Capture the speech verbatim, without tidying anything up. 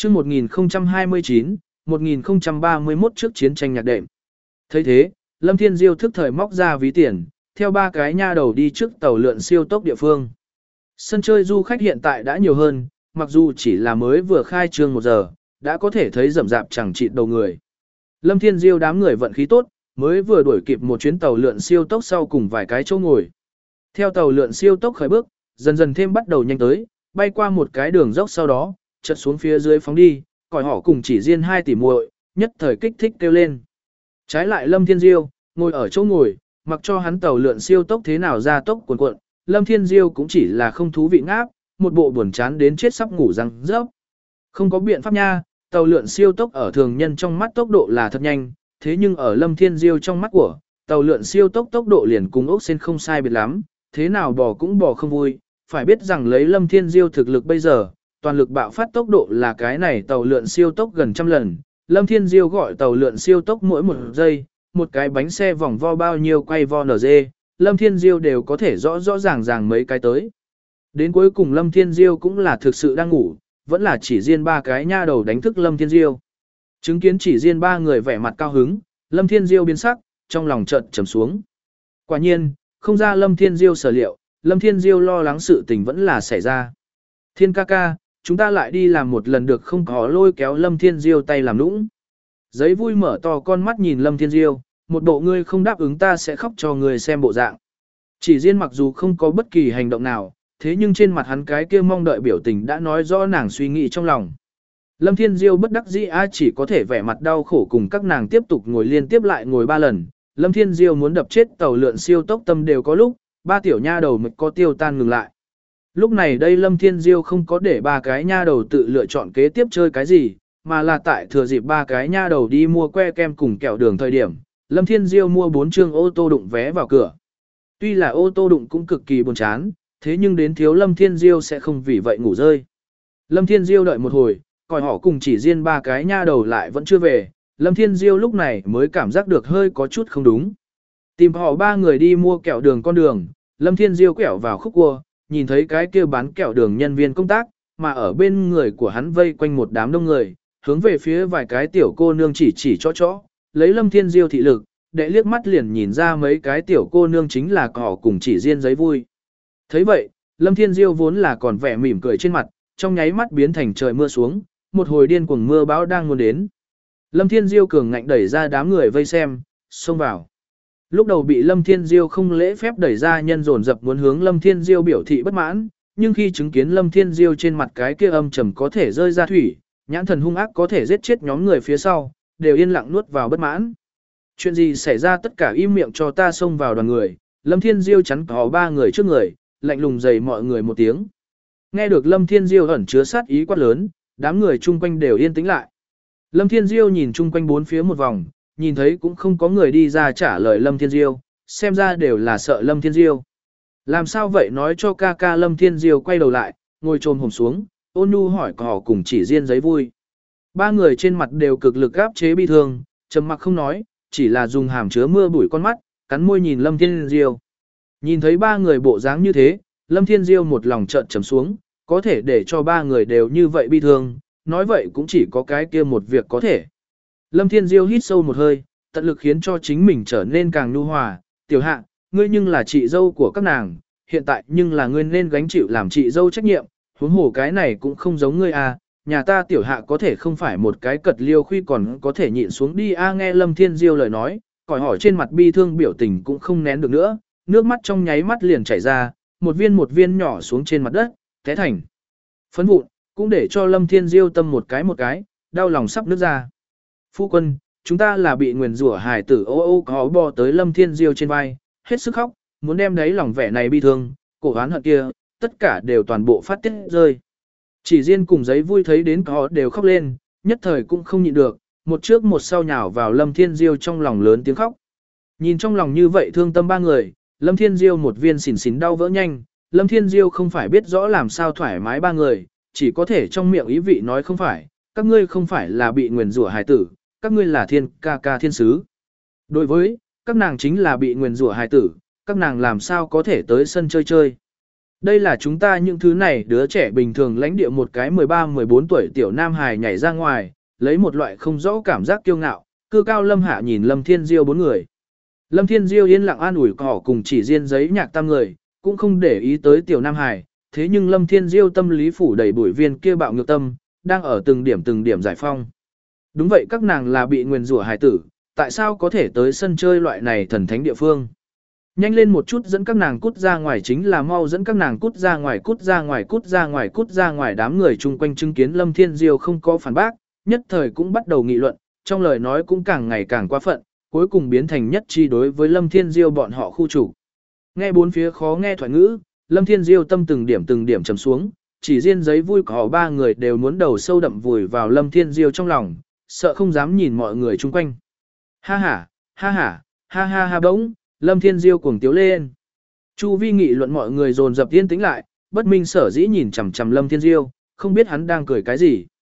Chương một nghìn không trăm hai mươi chín, một nghìn không trăm ba mươi mốt trước chiến tranh nhạc đệm. Thấy thế, Lâm Thiên Diêu thức thời móc ra ví tiền, theo ba cái nha đầu đi trước tàu lượn siêu tốc địa phương. Sân chơi du khách hiện tại đã nhiều hơn, mặc dù chỉ là mới vừa khai trương một giờ, đã có thể thấy rậm rạp chẳng chịt đầu người. Lâm Thiên Diêu đám người vận khí tốt, mới vừa đuổi kịp một chuyến tàu lượn siêu tốc sau cùng vài cái chỗ ngồi. Theo tàu lượn siêu tốc khởi bước, dần dần thêm bắt đầu nhanh tới, bay qua một cái đường dốc sau đó, chợt xuống phía dưới phóng đi, còi họ cùng chỉ riêng hai tỷ muội, nhất thời kích thích kêu lên. Trái lại Lâm Thiên Diêu, ngồi ở chỗ ngồi, mặc cho hắn tàu lượn siêu tốc thế nào ra tốc cuồn cuộn, Lâm Thiên Diêu cũng chỉ là không thú vị ngáp, một bộ buồn chán đến chết sắp ngủ răng rớp. Không có biện pháp nha, tàu lượn siêu tốc ở thường nhân trong mắt tốc độ là thật nhanh, thế nhưng ở Lâm Thiên Diêu trong mắt của, tàu lượn siêu tốc tốc độ liền cùng ốc sen không sai biệt lắm, thế nào bò cũng bò không vui, phải biết rằng lấy Lâm Thiên Diêu thực lực bây giờ, toàn lực bạo phát tốc độ là cái này tàu lượn siêu tốc gần trăm lần. Lâm Thiên Diêu gọi tàu lượn siêu tốc mỗi một giây, một cái bánh xe vòng vo bao nhiêu quay vo nở dê, Lâm Thiên Diêu đều có thể rõ rõ ràng ràng mấy cái tới. Đến cuối cùng Lâm Thiên Diêu cũng là thực sự đang ngủ, vẫn là chỉ riêng ba cái nha đầu đánh thức Lâm Thiên Diêu. Chứng kiến chỉ riêng ba người vẻ mặt cao hứng, Lâm Thiên Diêu biến sắc, trong lòng chợt trầm xuống. Quả nhiên, không ra Lâm Thiên Diêu sở liệu, Lâm Thiên Diêu lo lắng sự tình vẫn là xảy ra. Thiên ca ca, chúng ta lại đi làm một lần được không? Có lôi kéo Lâm Thiên Diêu tay làm nũng. Giấy vui mở to con mắt nhìn Lâm Thiên Diêu, một bộ ngươi không đáp ứng ta sẽ khóc cho ngươi xem bộ dạng. Chỉ riêng mặc dù không có bất kỳ hành động nào, thế nhưng trên mặt hắn cái kia mong đợi biểu tình đã nói rõ nàng suy nghĩ trong lòng. Lâm Thiên Diêu bất đắc dĩ a chỉ có thể vẻ mặt đau khổ cùng các nàng tiếp tục ngồi liên tiếp lại ngồi ba lần. Lâm Thiên Diêu muốn đập chết tàu lượn siêu tốc tâm đều có lúc, ba tiểu nha đầu mực có tiêu tan ngừng lại. Lúc này đây Lâm Thiên Diêu không có để ba cái nha đầu tự lựa chọn kế tiếp chơi cái gì, mà là tại thừa dịp ba cái nha đầu đi mua que kem cùng kẹo đường thời điểm, Lâm Thiên Diêu mua bốn chương ô tô đụng vé vào cửa. Tuy là ô tô đụng cũng cực kỳ buồn chán, thế nhưng đến thiếu Lâm Thiên Diêu sẽ không vì vậy ngủ rơi. Lâm Thiên Diêu đợi một hồi, còi họ cùng chỉ riêng ba cái nha đầu lại vẫn chưa về, Lâm Thiên Diêu lúc này mới cảm giác được hơi có chút không đúng. Tìm họ ba người đi mua kẹo đường con đường, Lâm Thiên Diêu quẹo vào khúc cua, nhìn thấy cái kia bán kẹo đường nhân viên công tác, mà ở bên người của hắn vây quanh một đám đông người, hướng về phía vài cái tiểu cô nương chỉ chỉ cho chó, lấy Lâm Thiên Diêu thị lực, để liếc mắt liền nhìn ra mấy cái tiểu cô nương chính là họ cùng chỉ riêng giấy vui. Thấy vậy, Lâm Thiên Diêu vốn là còn vẻ mỉm cười trên mặt, trong nháy mắt biến thành trời mưa xuống, một hồi điên cuồng mưa bão đang muốn đến. Lâm Thiên Diêu cường ngạnh đẩy ra đám người vây xem, xông vào. Lúc đầu bị Lâm Thiên Diêu không lễ phép đẩy ra nhân dồn dập muốn hướng Lâm Thiên Diêu biểu thị bất mãn, nhưng khi chứng kiến Lâm Thiên Diêu trên mặt cái kia âm trầm có thể rơi ra thủy, nhãn thần hung ác có thể giết chết nhóm người phía sau, đều yên lặng nuốt vào bất mãn. Chuyện gì xảy ra tất cả im miệng cho ta xông vào đoàn người, Lâm Thiên Diêu chắn có ba người trước người, lạnh lùng dày mọi người một tiếng. Nghe được Lâm Thiên Diêu ẩn chứa sát ý quát lớn, đám người chung quanh đều yên tĩnh lại. Lâm Thiên Diêu nhìn chung quanh bốn phía một vòng, nhìn thấy cũng không có người đi ra trả lời Lâm Thiên Diêu, xem ra đều là sợ Lâm Thiên Diêu. Làm sao vậy nói cho ca ca. Lâm Thiên Diêu quay đầu lại, ngồi trồm hổm xuống, ôn nhu hỏi cỏ cùng chỉ riêng giấy vui. Ba người trên mặt đều cực lực áp chế bi thương, trầm mặc không nói, chỉ là dùng hàm chứa mưa bụi con mắt, cắn môi nhìn Lâm Thiên Diêu. Nhìn thấy ba người bộ dáng như thế, Lâm Thiên Diêu một lòng trợn trầm xuống, có thể để cho ba người đều như vậy bi thương, nói vậy cũng chỉ có cái kia một việc có thể. Lâm Thiên Diêu hít sâu một hơi, tận lực khiến cho chính mình trở nên càng nhu hòa, tiểu hạ, ngươi nhưng là chị dâu của các nàng, hiện tại nhưng là ngươi nên gánh chịu làm chị dâu trách nhiệm, huống hồ cái này cũng không giống ngươi à, nhà ta tiểu hạ có thể không phải một cái cật liêu khuy còn có thể nhịn xuống đi a. Nghe Lâm Thiên Diêu lời nói, còi hỏi trên mặt bi thương biểu tình cũng không nén được nữa, nước mắt trong nháy mắt liền chảy ra, một viên một viên nhỏ xuống trên mặt đất, té thành phấn vụn, cũng để cho Lâm Thiên Diêu tâm một cái một cái, đau lòng sắp nứt ra. Phu quân, chúng ta là bị nguyền rủa hài tử. Ô ô có bò tới Lâm Thiên Diêu trên vai, hết sức khóc, muốn đem đấy lòng vẻ này bi thương, cổ oán hận kia, tất cả đều toàn bộ phát tiết rơi. Chỉ riêng cùng giấy vui thấy đến có đều khóc lên, nhất thời cũng không nhịn được, một trước một sau nhào vào Lâm Thiên Diêu trong lòng lớn tiếng khóc. Nhìn trong lòng như vậy thương tâm ba người, Lâm Thiên Diêu một viên xỉn xỉn đau vỡ nhanh, Lâm Thiên Diêu không phải biết rõ làm sao thoải mái ba người, chỉ có thể trong miệng ý vị nói không phải, các ngươi không phải là bị nguyền rủa hài tử, các ngươi là thiên ca ca thiên sứ. Đối với, các nàng chính là bị nguyền rủa hài tử, các nàng làm sao có thể tới sân chơi chơi. Đây là chúng ta những thứ này đứa trẻ bình thường lãnh địa một cái mười ba mười bốn tuổi tiểu nam hài nhảy ra ngoài, lấy một loại không rõ cảm giác kiêu ngạo, cư cao lâm hạ nhìn Lâm Thiên Diêu bốn người. Lâm Thiên Diêu yên lặng an ủi cỏ cùng chỉ riêng giấy nhạc tam người, cũng không để ý tới tiểu nam hài, thế nhưng Lâm Thiên Diêu tâm lý phủ đầy bụi viên kia bạo ngược tâm, đang ở từng điểm từng điểm giải phong. Đúng vậy, các nàng là bị nguyền rủa hài tử, tại sao có thể tới sân chơi loại này thần thánh địa phương? Nhanh lên một chút dẫn các nàng cút ra ngoài, chính là mau dẫn các nàng cút ra ngoài, cút ra ngoài, cút ra ngoài, cút ra ngoài. Đám người chung quanh chứng kiến Lâm Thiên Diêu không có phản bác, nhất thời cũng bắt đầu nghị luận, trong lời nói cũng càng ngày càng quá phận, cuối cùng biến thành nhất chi đối với Lâm Thiên Diêu bọn họ khu chủ. Nghe bốn phía khó nghe thoại ngữ, Lâm Thiên Diêu tâm từng điểm từng điểm trầm xuống, chỉ riêng giấy vui của họ ba người đều muốn đầu sâu đậm vùi vào Lâm Thiên Diêu trong lòng, sợ không dám nhìn mọi người chung quanh. Ha ha, ha ha, ha ha ha bỗng, Lâm Thiên Diêu cuồng tiếu lên. Chu vi nghị luận mọi người dồn dập yên tĩnh lại, bất minh sở dĩ nhìn chằm chằm Lâm Thiên Diêu, không biết hắn đang cười cái gì.